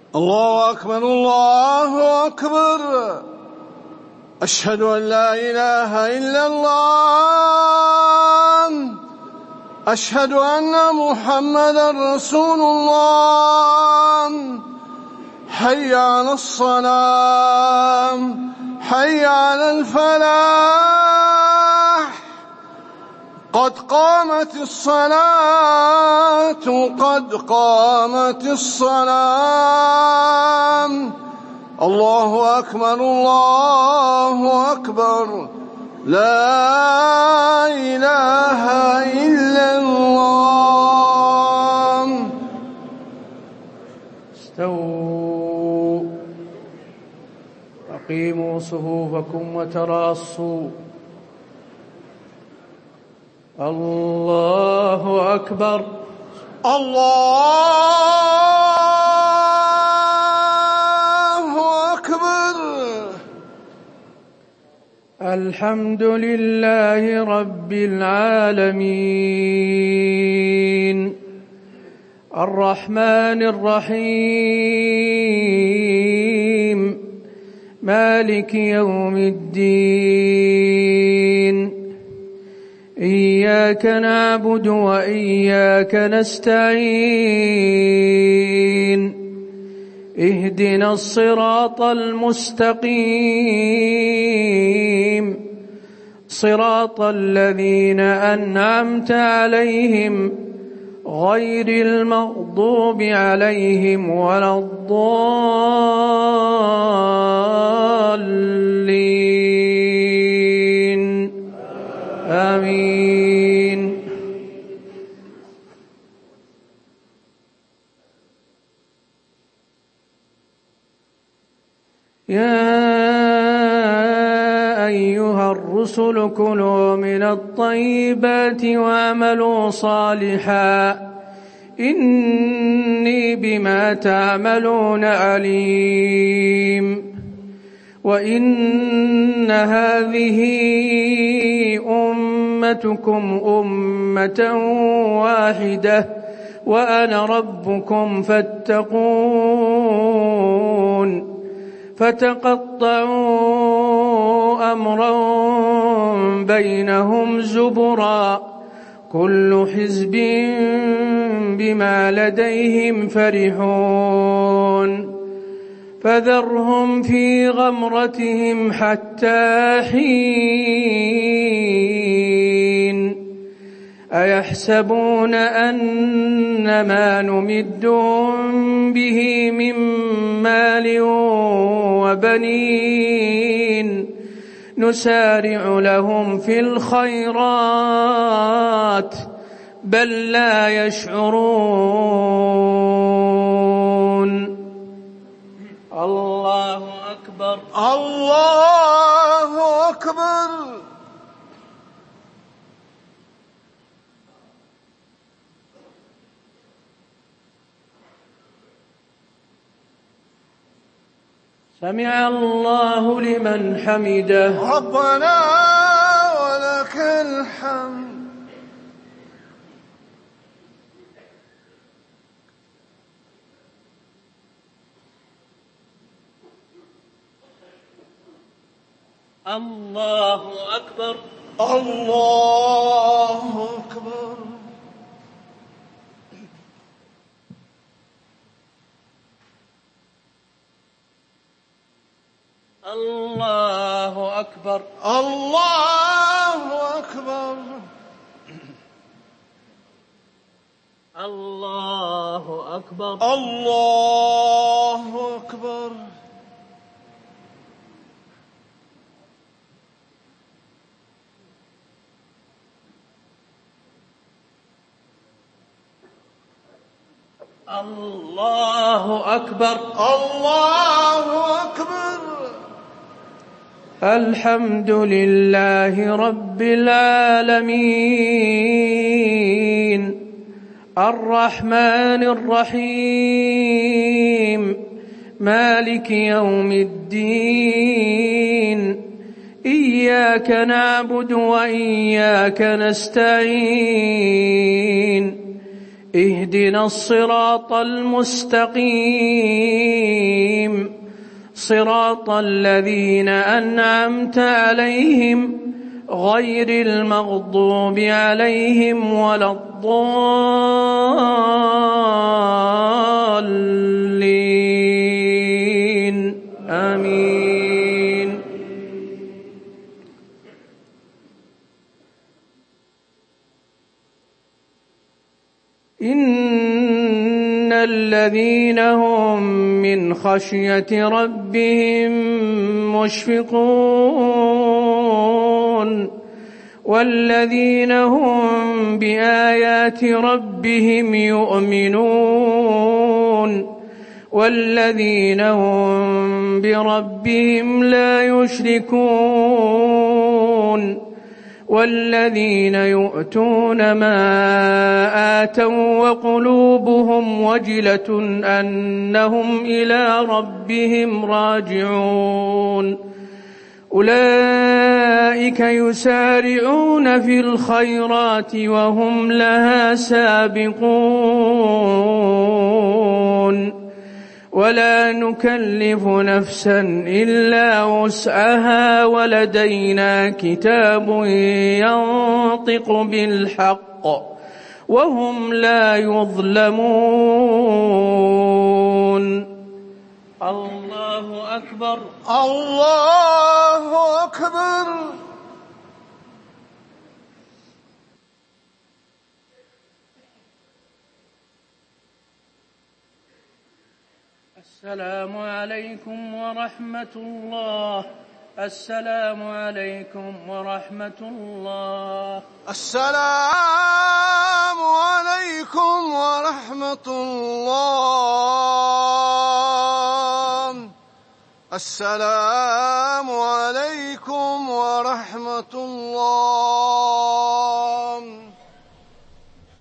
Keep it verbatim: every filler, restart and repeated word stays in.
الله أكبر الله أكبر. أشهد أن لا إله إلا الله. أشهد أن محمدا رسول الله. حي على الصلاة، حي على الفلاح. قد قامت الصلاة، قد قامت الصلاة. الله أكبر الله أكبر. لا إله إلا الله. استووا، أقيموا صفوفكم وتراصوا. الله أكبر الله أكبر. الحمد لله رب العالمين، الرحمن الرحيم، مالك يوم الدين. إياك نعبد وإياك نستعين. اهدنا الصراط المستقيم، صراط الذين أنعمت عليهم غير المغضوب عليهم ولا الضالين. آمين. يا أيها الرسل كلوا من الطيبات واعملوا صالحا إني بما تعملون عليم. وإن هذه أمتكم أمة واحدة وأنا ربكم فاتقون. فتقطعوا أمرا بينهم زبرا، كل حزب بما لديهم فرحون. فذرهم في غمرتهم حتى حين. أيحسبون أن ما نمدهم به من مال وبنين نسارع لهم في الخيرات بل لا يشعرون. الله أكبر الله أكبر. سمع الله لمن حمده. ربنا ولك الحمد. الله أكبر الله أكبر. الله أكبر الله أكبر. الله أكبر الله أكبر. الله أكبر الله أكبر. الحمد لله رب العالمين، الرحمن الرحيم، مالك يوم الدين. إياك نعبد وإياك نستعين. اهدنا الصراط المستقيم صراط الذين أنعمت عليهم غير المغضوب عليهم ولا الضالين آمين. إن الذين هم من خشية ربهم مشفقون والذين هم بآيات ربهم يؤمنون والذين هم بربهم لا يشركون والذين يؤتون ما آتوا وقلوبهم وجلة أنهم إلى ربهم راجعون أولئك يسارعون في الخيرات وهم لها سابقون ولا نكلف نفسا إلا وسعها ولدينا كتاب ينطق بالحق وهم لا يظلمون. الله أكبر. الله أكبر. السلام عليكم ورحمة الله. السلام عليكم ورحمة الله. السلام عليكم ورحمة الله. السلام عليكم ورحمة الله.